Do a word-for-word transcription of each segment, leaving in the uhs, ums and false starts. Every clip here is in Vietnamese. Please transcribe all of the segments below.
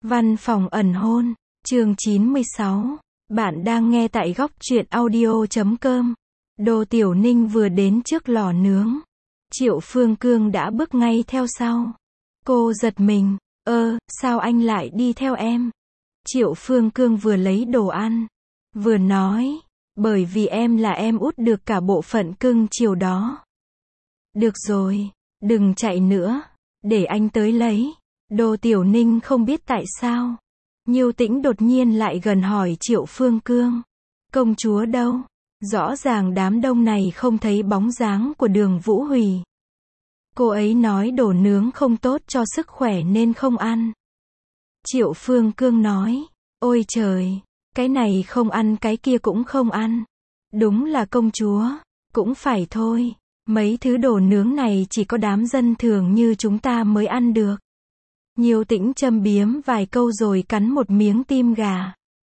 Văn phòng ẩn hôn, chương chín mươi sáu. Bạn đang nghe tại góc truyện audio chấm com. Đô Tiểu Ninh vừa đến trước lò nướng. Triệu Phương Cương đã bước ngay theo sau. Cô giật mình, ơ, sao anh lại đi theo em? Triệu Phương Cương vừa lấy đồ ăn, vừa nói, bởi vì em là em út được cả bộ phận cưng chiều đó. Được rồi, đừng chạy nữa, để anh tới lấy. Đô Tiểu Ninh không biết tại sao. Nhiêu Tĩnh đột nhiên lại gần hỏi Triệu Phương Cương. Công chúa đâu? Rõ ràng đám đông này không thấy bóng dáng của Đường Vũ Hủy. Cô ấy nói đồ nướng không tốt cho sức khỏe nên không ăn. Triệu Phương Cương nói, ôi trời, cái này không ăn cái kia cũng không ăn. Đúng là công chúa, cũng phải thôi, mấy thứ đồ nướng này chỉ có đám dân thường như chúng ta mới ăn được. Nhiêu Tĩnh châm biếm vài câu rồi cắn một miếng tim gà.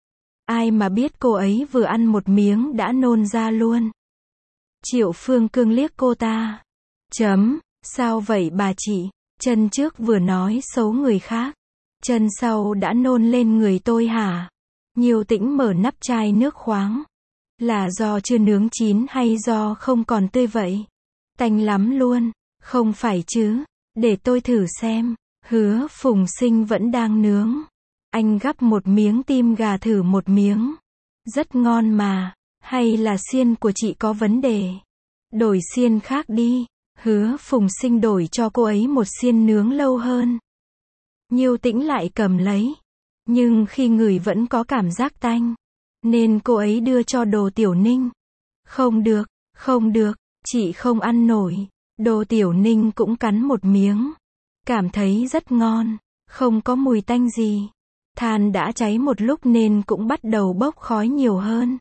Ai mà biết cô ấy vừa ăn một miếng đã nôn ra luôn. Triệu Phương Cương liếc cô ta. Chấm, sao vậy bà chị? Chân trước vừa nói xấu người khác, chân sau đã nôn lên người tôi hả? Nhiêu Tĩnh mở nắp chai nước khoáng. Là do chưa nướng chín hay do không còn tươi vậy? Tanh lắm luôn, không phải chứ? Để tôi thử xem. Hứa Phùng Sinh vẫn đang nướng. Anh gắp một miếng tim gà thử một miếng. Rất ngon mà, hay là xiên của chị có vấn đề? Đổi xiên khác đi. Hứa Phùng Sinh đổi cho cô ấy một xiên nướng lâu hơn. Nhiêu Tĩnh lại cầm lấy. Nhưng khi ngửi vẫn có cảm giác tanh. Nên cô ấy đưa cho Đô Tiểu Ninh. Không được, không được, chị không ăn nổi. Đô Tiểu Ninh cũng cắn một miếng. Cảm thấy rất ngon, không có mùi tanh gì. Than đã cháy một lúc nên cũng bắt đầu bốc khói nhiều hơn.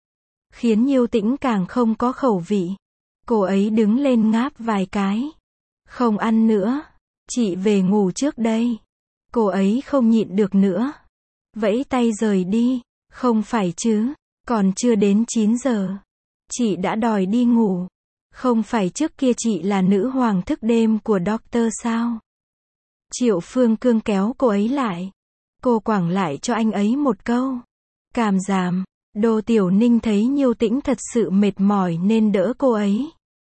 Khiến Nhiêu Tĩnh càng không có khẩu vị. Cô ấy đứng lên ngáp vài cái. Không ăn nữa, chị về ngủ trước đây. Cô ấy không nhịn được nữa. Vẫy tay rời đi, không phải chứ, còn chưa đến chín giờ. Chị đã đòi đi ngủ. Không phải trước kia chị là nữ hoàng thức đêm của Doctor sao? Triệu Phương Cương kéo cô ấy lại. Cô quẳng lại cho anh ấy một câu. Càm giảm. Đô Tiểu Ninh thấy Nhiêu Tĩnh thật sự mệt mỏi nên đỡ cô ấy.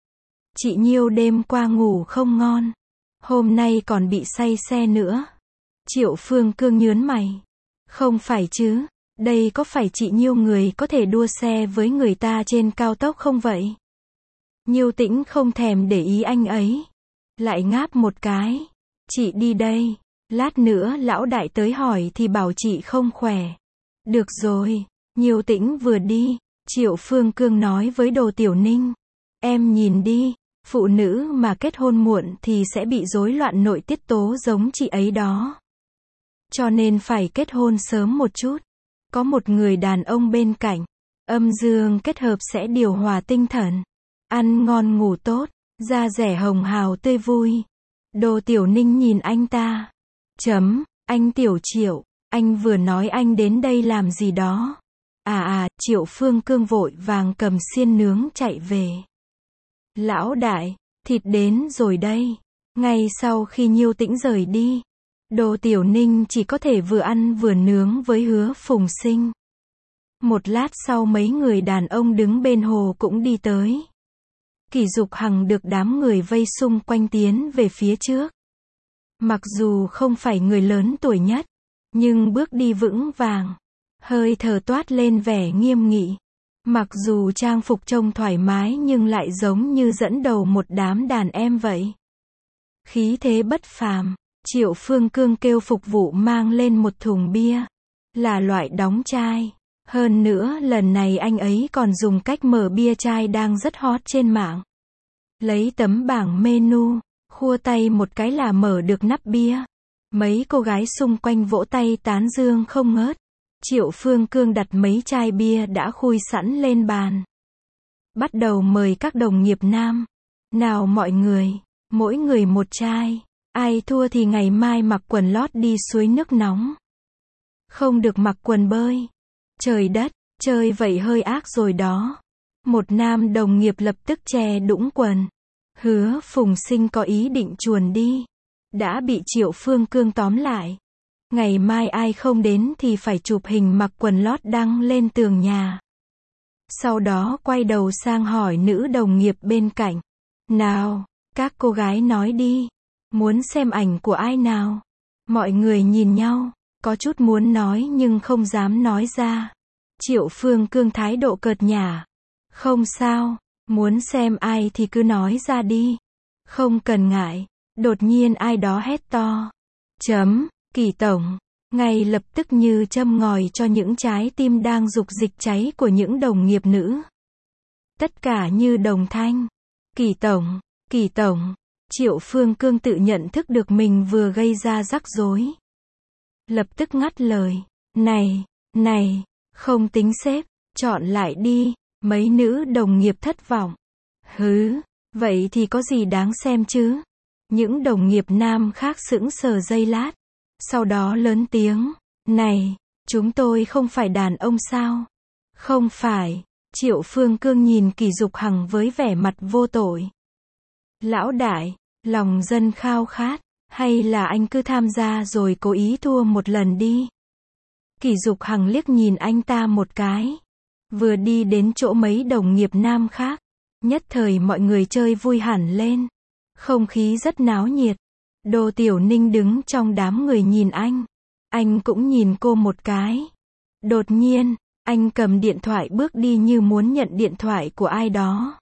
Chị Nhiêu đêm qua ngủ không ngon. Hôm nay còn bị say xe nữa. Triệu Phương Cương nhớn mày. Không phải chứ, đây có phải chị Nhiêu người có thể đua xe với người ta trên cao tốc không vậy? Nhiêu Tĩnh không thèm để ý anh ấy. Lại ngáp một cái. Chị đi đây, lát nữa lão đại tới hỏi thì bảo chị không khỏe. Được rồi, Nhiêu Tĩnh vừa đi, Triệu Phương Cương nói với Đô Tiểu Ninh. Em nhìn đi, phụ nữ mà kết hôn muộn thì sẽ bị rối loạn nội tiết tố giống chị ấy đó. Cho nên phải kết hôn sớm một chút. Có một người đàn ông bên cạnh, âm dương kết hợp sẽ điều hòa tinh thần. Ăn ngon ngủ tốt, da dẻ hồng hào tươi vui. Đô Tiểu Ninh nhìn anh ta. Chấm, anh Tiểu Triệu, anh vừa nói anh đến đây làm gì đó. À à, Triệu Phương Cương vội vàng cầm xiên nướng chạy về. Lão đại, thịt đến rồi đây. Ngay sau khi Nhiêu Tĩnh rời đi, Đô Tiểu Ninh chỉ có thể vừa ăn vừa nướng với Hứa Phùng Sinh. Một lát sau mấy người đàn ông đứng bên hồ cũng đi tới. Kỷ Dục Hằng được đám người vây xung quanh tiến về phía trước. Mặc dù không phải người lớn tuổi nhất, nhưng bước đi vững vàng, hơi thở toát lên vẻ nghiêm nghị. Mặc dù trang phục trông thoải mái nhưng lại giống như dẫn đầu một đám đàn em vậy. Khí thế bất phàm. Triệu Phương Cương kêu phục vụ mang lên một thùng bia. Là loại đóng chai. Hơn nữa lần này anh ấy còn dùng cách mở bia chai đang rất hot trên mạng. Lấy tấm bảng menu, khua tay một cái là mở được nắp bia. Mấy cô gái xung quanh vỗ tay tán dương không ngớt. Triệu Phương Cương đặt mấy chai bia đã khui sẵn lên bàn. Bắt đầu mời các đồng nghiệp nam. Nào mọi người, mỗi người một chai. Ai thua thì ngày mai mặc quần lót đi suối nước nóng. Không được mặc quần bơi. Trời đất, chơi vậy hơi ác rồi đó. Một nam đồng nghiệp lập tức che đũng quần. Hứa Phùng Sinh có ý định chuồn đi. Đã bị Triệu Phương Cương tóm lại. Ngày mai ai không đến thì phải chụp hình mặc quần lót đăng lên tường nhà. Sau đó quay đầu sang hỏi nữ đồng nghiệp bên cạnh. Nào, các cô gái nói đi. Muốn xem ảnh của ai nào? Mọi người nhìn nhau, có chút muốn nói nhưng không dám nói ra. Triệu Phương Cương thái độ cợt nhả. Không sao, muốn xem ai thì cứ nói ra đi. Không cần ngại. Đột nhiên ai đó hét to. Chấm, Kỳ tổng. Ngay lập tức như châm ngòi cho những trái tim đang dục dịch cháy của những đồng nghiệp nữ. Tất cả như đồng thanh. Kỳ tổng, Kỳ tổng. Triệu Phương Cương tự nhận thức được mình vừa gây ra rắc rối. Lập tức ngắt lời. Này, này, không tính xếp, chọn lại đi. Mấy nữ đồng nghiệp thất vọng. Hứ, vậy thì có gì đáng xem chứ? Những đồng nghiệp nam khác sững sờ giây lát. Sau đó lớn tiếng. Này, chúng tôi không phải đàn ông sao? Không phải. Triệu Phương Cương nhìn Kỳ Dục Hằng với vẻ mặt vô tội. Lão đại, lòng dân khao khát, hay là anh cứ tham gia rồi cố ý thua một lần đi? Kỳ Dục Hằng liếc nhìn anh ta một cái. Vừa đi đến chỗ mấy đồng nghiệp nam khác. Nhất thời mọi người chơi vui hẳn lên. Không khí rất náo nhiệt. Đô Tiểu Ninh đứng trong đám người nhìn anh. Anh cũng nhìn cô một cái. Đột nhiên, anh cầm điện thoại bước đi như muốn nhận điện thoại của ai đó.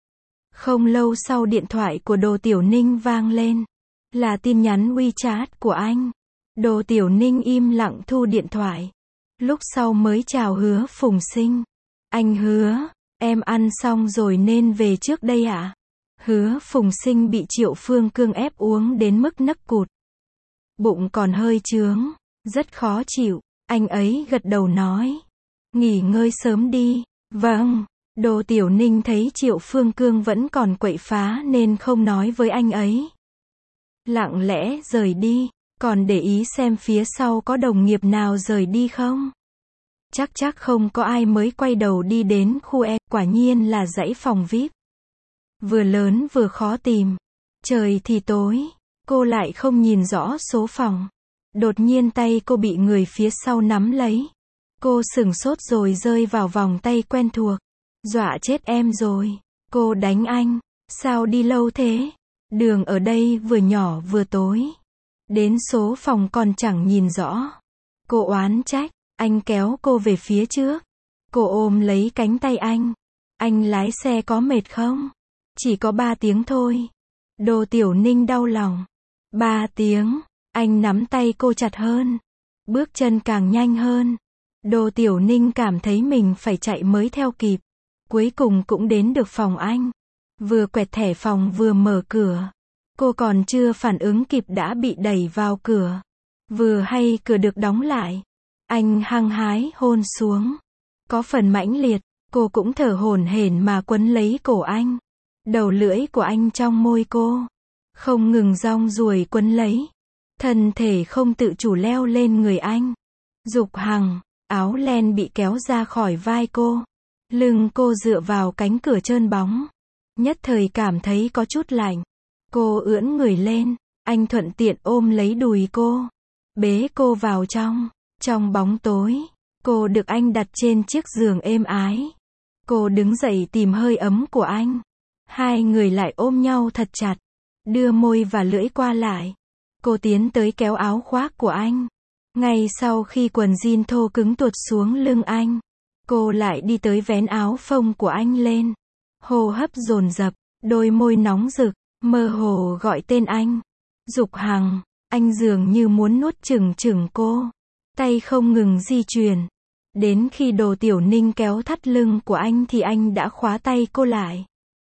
Không lâu sau điện thoại của Đô Tiểu Ninh vang lên. Là tin nhắn WeChat của anh. Đô Tiểu Ninh im lặng thu điện thoại. Lúc sau mới chào Hứa Phùng Sinh. Anh Hứa, em ăn xong rồi nên về trước đây ạ? À? Hứa Phùng Sinh bị Triệu Phương Cương ép uống đến mức nấc cụt. Bụng còn hơi chướng, rất khó chịu. Anh ấy gật đầu nói. Nghỉ ngơi sớm đi. Vâng. Đô Tiểu Ninh thấy Triệu Phương Cương vẫn còn quậy phá nên không nói với anh ấy. Lặng lẽ rời đi. Còn để ý xem phía sau có đồng nghiệp nào rời đi không? Chắc chắc không có ai mới quay đầu đi đến khu E. Quả nhiên là dãy phòng vi ai pi. Vừa lớn vừa khó tìm. Trời thì tối. Cô lại không nhìn rõ số phòng. Đột nhiên tay cô bị người phía sau nắm lấy. Cô sửng sốt rồi rơi vào vòng tay quen thuộc. Dọa chết em rồi. Cô đánh anh. Sao đi lâu thế? Đường ở đây vừa nhỏ vừa tối. Đến số phòng còn chẳng nhìn rõ. Cô oán trách. Anh kéo cô về phía trước. Cô ôm lấy cánh tay anh. Anh lái xe có mệt không? Chỉ có ba tiếng thôi. Đô Tiểu Ninh đau lòng. Ba tiếng. Anh nắm tay cô chặt hơn. Bước chân càng nhanh hơn. Đô Tiểu Ninh cảm thấy mình phải chạy mới theo kịp. Cuối cùng cũng đến được phòng anh. Vừa quẹt thẻ phòng vừa mở cửa. Cô còn chưa phản ứng kịp đã bị đẩy vào cửa. Vừa hay cửa được đóng lại. Anh hăng hái hôn xuống. Có phần mãnh liệt. Cô cũng thở hổn hển mà quấn lấy cổ anh. Đầu lưỡi của anh trong môi cô. Không ngừng dong ruồi quấn lấy. Thân thể không tự chủ leo lên người anh. Dục Hằng. Áo len bị kéo ra khỏi vai cô. Lưng cô dựa vào cánh cửa trơn bóng. Nhất thời cảm thấy có chút lạnh. Cô ưỡn người lên. Anh thuận tiện ôm lấy đùi cô. Bế cô vào trong. Trong bóng tối. Cô được anh đặt trên chiếc giường êm ái. Cô đứng dậy tìm hơi ấm của anh. Hai người lại ôm nhau thật chặt. Đưa môi và lưỡi qua lại. Cô tiến tới kéo áo khoác của anh. Ngay sau khi quần jean thô cứng tuột xuống lưng anh. Cô lại đi tới vén áo phông của anh lên. Hô hấp dồn dập. Đôi môi nóng rực. Mơ hồ gọi tên anh. Dục Hằng. Anh dường như muốn nuốt chửng chửng cô. Tay không ngừng di chuyển. Đến khi Đô Tiểu Ninh kéo thắt lưng của anh thì anh đã khóa tay cô lại.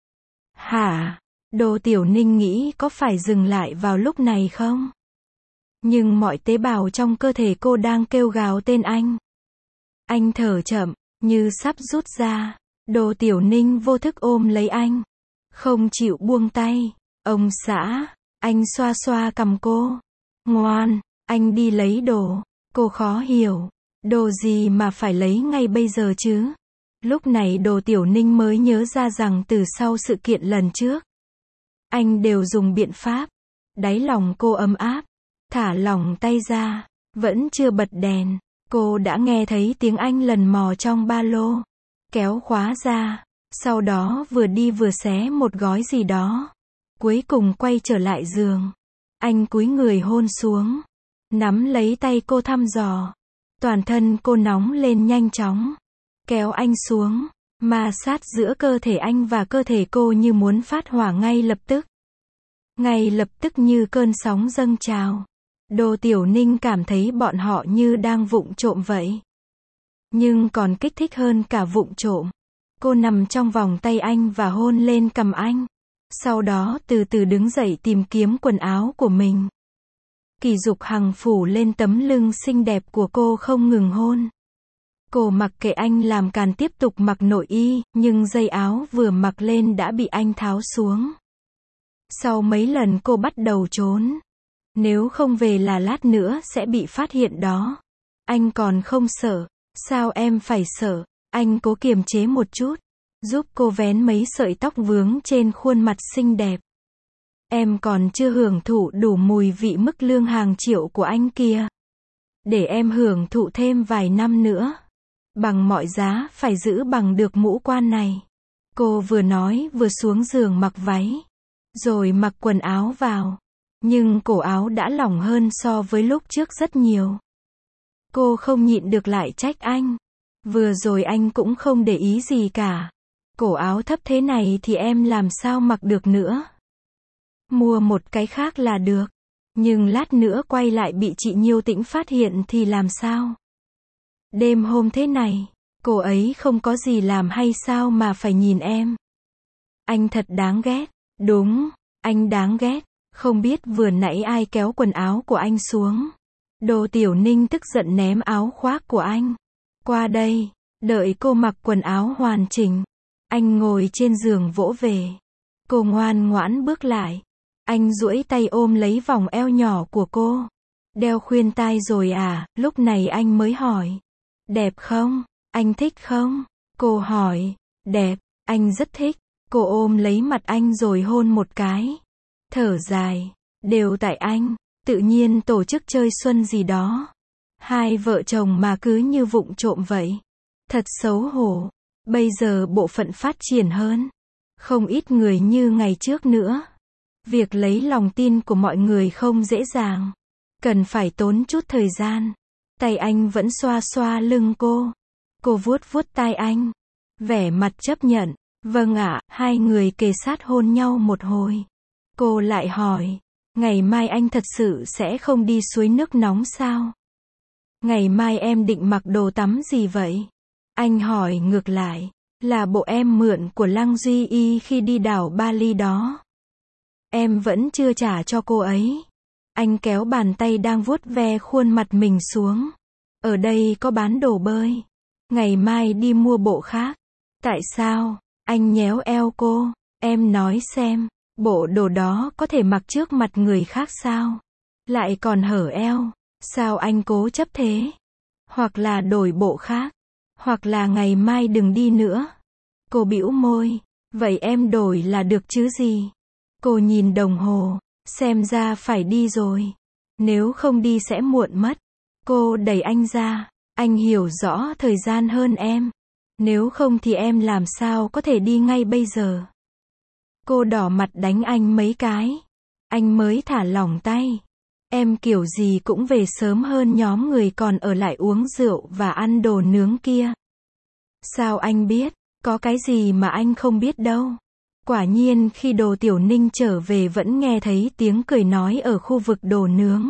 Hả? Đô Tiểu Ninh nghĩ có phải dừng lại vào lúc này không? Nhưng mọi tế bào trong cơ thể cô đang kêu gào tên anh. Anh thở chậm, như sắp rút ra. Đô Tiểu Ninh vô thức ôm lấy anh. Không chịu buông tay. Ông xã. Anh xoa xoa cằm cô. Ngoan, anh đi lấy đồ. Cô khó hiểu. Đồ gì mà phải lấy ngay bây giờ chứ? Lúc này Đô Tiểu Ninh mới nhớ ra rằng từ sau sự kiện lần trước. Anh đều dùng biện pháp. Đáy lòng cô ấm áp. Thả lỏng tay ra. Vẫn chưa bật đèn, cô đã nghe thấy tiếng anh lần mò trong ba lô, kéo khóa ra, sau đó vừa đi vừa xé một gói gì đó. Cuối cùng quay trở lại giường. Anh cúi người hôn xuống, nắm lấy tay cô thăm dò. Toàn thân cô nóng lên nhanh chóng, kéo anh xuống, ma sát giữa cơ thể anh và cơ thể cô như muốn phát hỏa ngay lập tức. Ngay lập tức như cơn sóng dâng trào. Đô Tiểu Ninh cảm thấy bọn họ như đang vụng trộm vậy. Nhưng còn kích thích hơn cả vụng trộm. Cô nằm trong vòng tay anh và hôn lên cằm anh. Sau đó từ từ đứng dậy tìm kiếm quần áo của mình. Kỳ Dục Hằng phủ lên tấm lưng xinh đẹp của cô không ngừng hôn. Cô mặc kệ anh làm càn tiếp tục mặc nội y, nhưng dây áo vừa mặc lên đã bị anh tháo xuống. Sau mấy lần cô bắt đầu trốn. Nếu không về là lát nữa sẽ bị phát hiện đó. Anh còn không sợ. Sao em phải sợ? Anh cố kiềm chế một chút, giúp cô vén mấy sợi tóc vướng trên khuôn mặt xinh đẹp. Em còn chưa hưởng thụ đủ mùi vị mức lương hàng triệu của anh kia. Để em hưởng thụ thêm vài năm nữa. Bằng mọi giá phải giữ bằng được mũ quan này. Cô vừa nói vừa xuống giường mặc váy. Rồi mặc quần áo vào. Nhưng cổ áo đã lỏng hơn so với lúc trước rất nhiều. Cô không nhịn được lại trách anh. Vừa rồi anh cũng không để ý gì cả. Cổ áo thấp thế này thì em làm sao mặc được nữa. Mua một cái khác là được. Nhưng lát nữa quay lại bị chị Nhiêu Tĩnh phát hiện thì làm sao? Đêm hôm thế này, cô ấy không có gì làm hay sao mà phải nhìn em? Anh thật đáng ghét. Đúng, anh đáng ghét. Không biết vừa nãy ai kéo quần áo của anh xuống. Đô Tiểu Ninh tức giận ném áo khoác của anh qua đây, đợi cô mặc quần áo hoàn chỉnh. Anh ngồi trên giường vỗ về. Cô ngoan ngoãn bước lại. Anh duỗi tay ôm lấy vòng eo nhỏ của cô. Đeo khuyên tai rồi à? Lúc này anh mới hỏi. Đẹp không? Anh thích không? Cô hỏi. Đẹp, anh rất thích. Cô ôm lấy mặt anh rồi hôn một cái. Thở dài. Đều tại anh. Tự nhiên tổ chức chơi xuân gì đó. Hai vợ chồng mà cứ như vụng trộm vậy. Thật xấu hổ. Bây giờ bộ phận phát triển hơn. Không ít người như ngày trước nữa. Việc lấy lòng tin của mọi người không dễ dàng. Cần phải tốn chút thời gian. Tay anh vẫn xoa xoa lưng cô. Cô vuốt vuốt tai anh. Vẻ mặt chấp nhận. Vâng ạ, hai người kề sát hôn nhau một hồi. Cô lại hỏi. Ngày mai anh thật sự sẽ không đi suối nước nóng sao? Ngày mai em định mặc đồ tắm gì vậy? Anh hỏi ngược lại. Là bộ em mượn của Lăng Duy Y khi đi đảo Bali đó. Em vẫn chưa trả cho cô ấy. Anh kéo bàn tay đang vuốt ve khuôn mặt mình xuống. Ở đây có bán đồ bơi. Ngày mai đi mua bộ khác. Tại sao? Anh nhéo eo cô. Em nói xem, bộ đồ đó có thể mặc trước mặt người khác sao? Lại còn hở eo. Sao anh cố chấp thế? Hoặc là đổi bộ khác. Hoặc là ngày mai đừng đi nữa. Cô bĩu môi. Vậy em đổi là được chứ gì? Cô nhìn đồng hồ. Xem ra phải đi rồi. Nếu không đi sẽ muộn mất. Cô đẩy anh ra. Anh hiểu rõ thời gian hơn em. Nếu không thì em làm sao có thể đi ngay bây giờ? Cô đỏ mặt đánh anh mấy cái. Anh mới thả lỏng tay. Em kiểu gì cũng về sớm hơn nhóm người còn ở lại uống rượu và ăn đồ nướng kia. Sao anh biết? Có cái gì mà anh không biết đâu. Quả nhiên khi Đồ Tiểu Ninh trở về vẫn nghe thấy tiếng cười nói ở khu vực đồ nướng.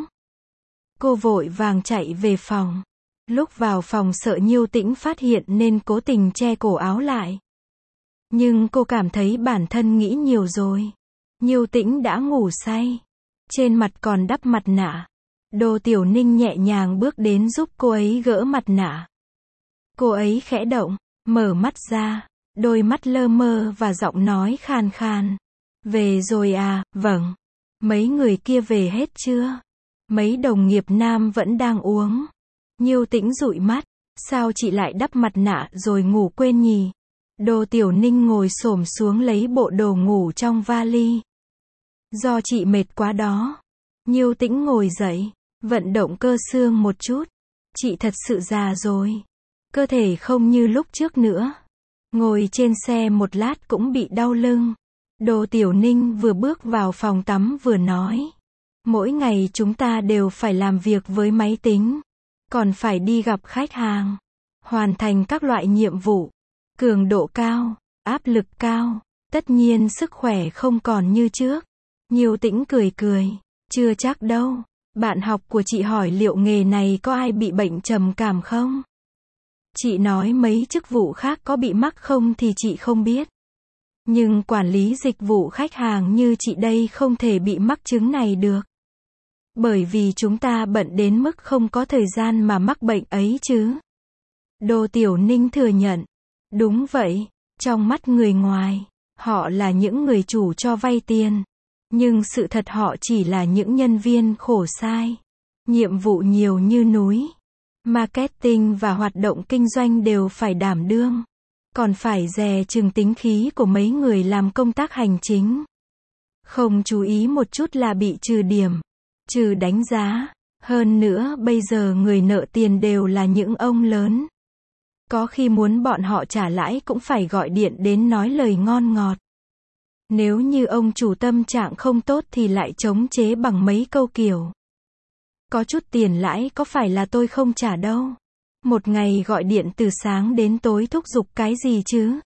Cô vội vàng chạy về phòng. Lúc vào phòng sợ Nhiêu Tĩnh phát hiện nên cố tình che cổ áo lại. Nhưng cô cảm thấy bản thân nghĩ nhiều rồi. Nhiêu Tĩnh đã ngủ say. Trên mặt còn đắp mặt nạ. Đồ Tiểu Ninh nhẹ nhàng bước đến giúp cô ấy gỡ mặt nạ. Cô ấy khẽ động, mở mắt ra. Đôi mắt lơ mơ và giọng nói khàn khàn. Về rồi à? Vâng. Mấy người kia về hết chưa? Mấy đồng nghiệp nam vẫn đang uống. Nhiêu Tĩnh dụi mắt. Sao chị lại đắp mặt nạ rồi ngủ quên nhỉ? Đồ Tiểu Ninh ngồi xổm xuống lấy bộ đồ ngủ trong vali. Do chị mệt quá đó. Nhiêu Tĩnh ngồi dậy. Vận động cơ xương một chút. Chị thật sự già rồi. Cơ thể không như lúc trước nữa. Ngồi trên xe một lát cũng bị đau lưng. Đỗ Tiểu Ninh vừa bước vào phòng tắm vừa nói. Mỗi ngày chúng ta đều phải làm việc với máy tính. Còn phải đi gặp khách hàng. Hoàn thành các loại nhiệm vụ. Cường độ cao, áp lực cao. Tất nhiên sức khỏe không còn như trước. Nhiêu Tĩnh cười cười. Chưa chắc đâu. Bạn học của chị hỏi liệu nghề này có ai bị bệnh trầm cảm không? Chị nói mấy chức vụ khác có bị mắc không thì chị không biết. Nhưng quản lý dịch vụ khách hàng như chị đây không thể bị mắc chứng này được. Bởi vì chúng ta bận đến mức không có thời gian mà mắc bệnh ấy chứ. Đỗ Tiểu Ninh thừa nhận. Đúng vậy, trong mắt người ngoài, họ là những người chủ cho vay tiền. Nhưng sự thật họ chỉ là những nhân viên khổ sai. Nhiệm vụ nhiều như núi. Marketing và hoạt động kinh doanh đều phải đảm đương. Còn phải dè chừng tính khí của mấy người làm công tác hành chính. Không chú ý một chút là bị trừ điểm, trừ đánh giá. Hơn nữa bây giờ người nợ tiền đều là những ông lớn. Có khi muốn bọn họ trả lãi cũng phải gọi điện đến nói lời ngon ngọt. Nếu như ông chủ tâm trạng không tốt thì lại chống chế bằng mấy câu kiểu. Có chút tiền lãi có phải là tôi không trả đâu. Một ngày gọi điện từ sáng đến tối thúc giục cái gì chứ.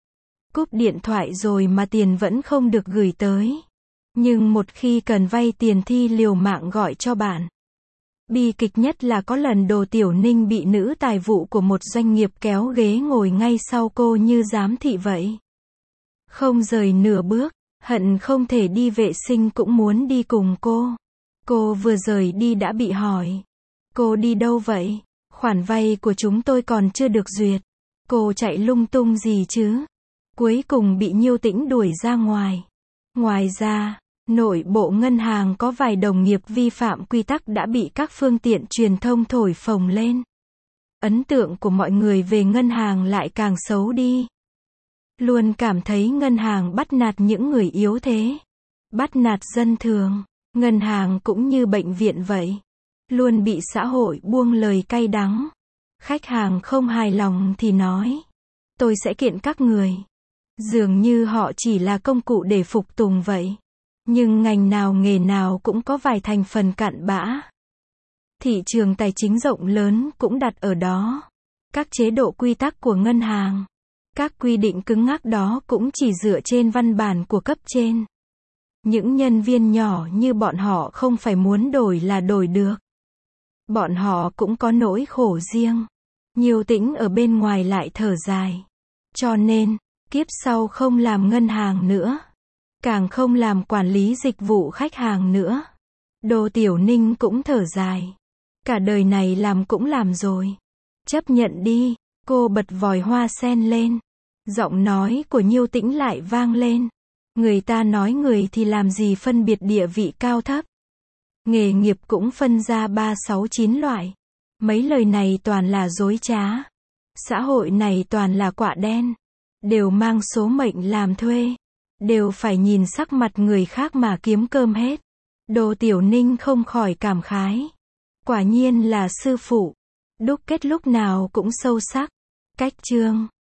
Cúp điện thoại rồi mà tiền vẫn không được gửi tới. Nhưng một khi cần vay tiền thì liều mạng gọi cho bạn. Bi kịch nhất là có lần Đỗ Tiểu Ninh bị nữ tài vụ của một doanh nghiệp kéo ghế ngồi ngay sau cô như giám thị vậy. Không rời nửa bước, hận không thể đi vệ sinh cũng muốn đi cùng cô. Cô vừa rời đi đã bị hỏi. Cô đi đâu vậy? Khoản vay của chúng tôi còn chưa được duyệt. Cô chạy lung tung gì chứ? Cuối cùng bị Nhiêu Tĩnh đuổi ra ngoài. Ngoài ra, nội bộ ngân hàng có vài đồng nghiệp vi phạm quy tắc đã bị các phương tiện truyền thông thổi phồng lên. Ấn tượng của mọi người về ngân hàng lại càng xấu đi. Luôn cảm thấy ngân hàng bắt nạt những người yếu thế. Bắt nạt dân thường. Ngân hàng cũng như bệnh viện vậy. Luôn bị xã hội buông lời cay đắng. Khách hàng không hài lòng thì nói. Tôi sẽ kiện các người. Dường như họ chỉ là công cụ để phục tùng vậy. Nhưng ngành nào nghề nào cũng có vài thành phần cặn bã. Thị trường tài chính rộng lớn cũng đặt ở đó. Các chế độ quy tắc của ngân hàng. Các quy định cứng ngắc đó cũng chỉ dựa trên văn bản của cấp trên. Những nhân viên nhỏ như bọn họ không phải muốn đổi là đổi được. Bọn họ cũng có nỗi khổ riêng. Nhiêu Tĩnh ở bên ngoài lại thở dài. Cho nên, kiếp sau không làm ngân hàng nữa. Càng không làm quản lý dịch vụ khách hàng nữa. Đỗ Tiểu Ninh cũng thở dài. Cả đời này làm cũng làm rồi. Chấp nhận đi. Cô bật vòi hoa sen lên. Giọng nói của Nhiêu Tĩnh lại vang lên. Người ta nói người thì làm gì phân biệt địa vị cao thấp. Nghề nghiệp cũng phân ra ba sáu chín loại. Mấy lời này toàn là dối trá. Xã hội này toàn là quạ đen. Đều mang số mệnh làm thuê. Đều phải nhìn sắc mặt người khác mà kiếm cơm hết. Đỗ Tiểu Ninh không khỏi cảm khái. Quả nhiên là sư phụ. Đúc kết lúc nào cũng sâu sắc. Cách chương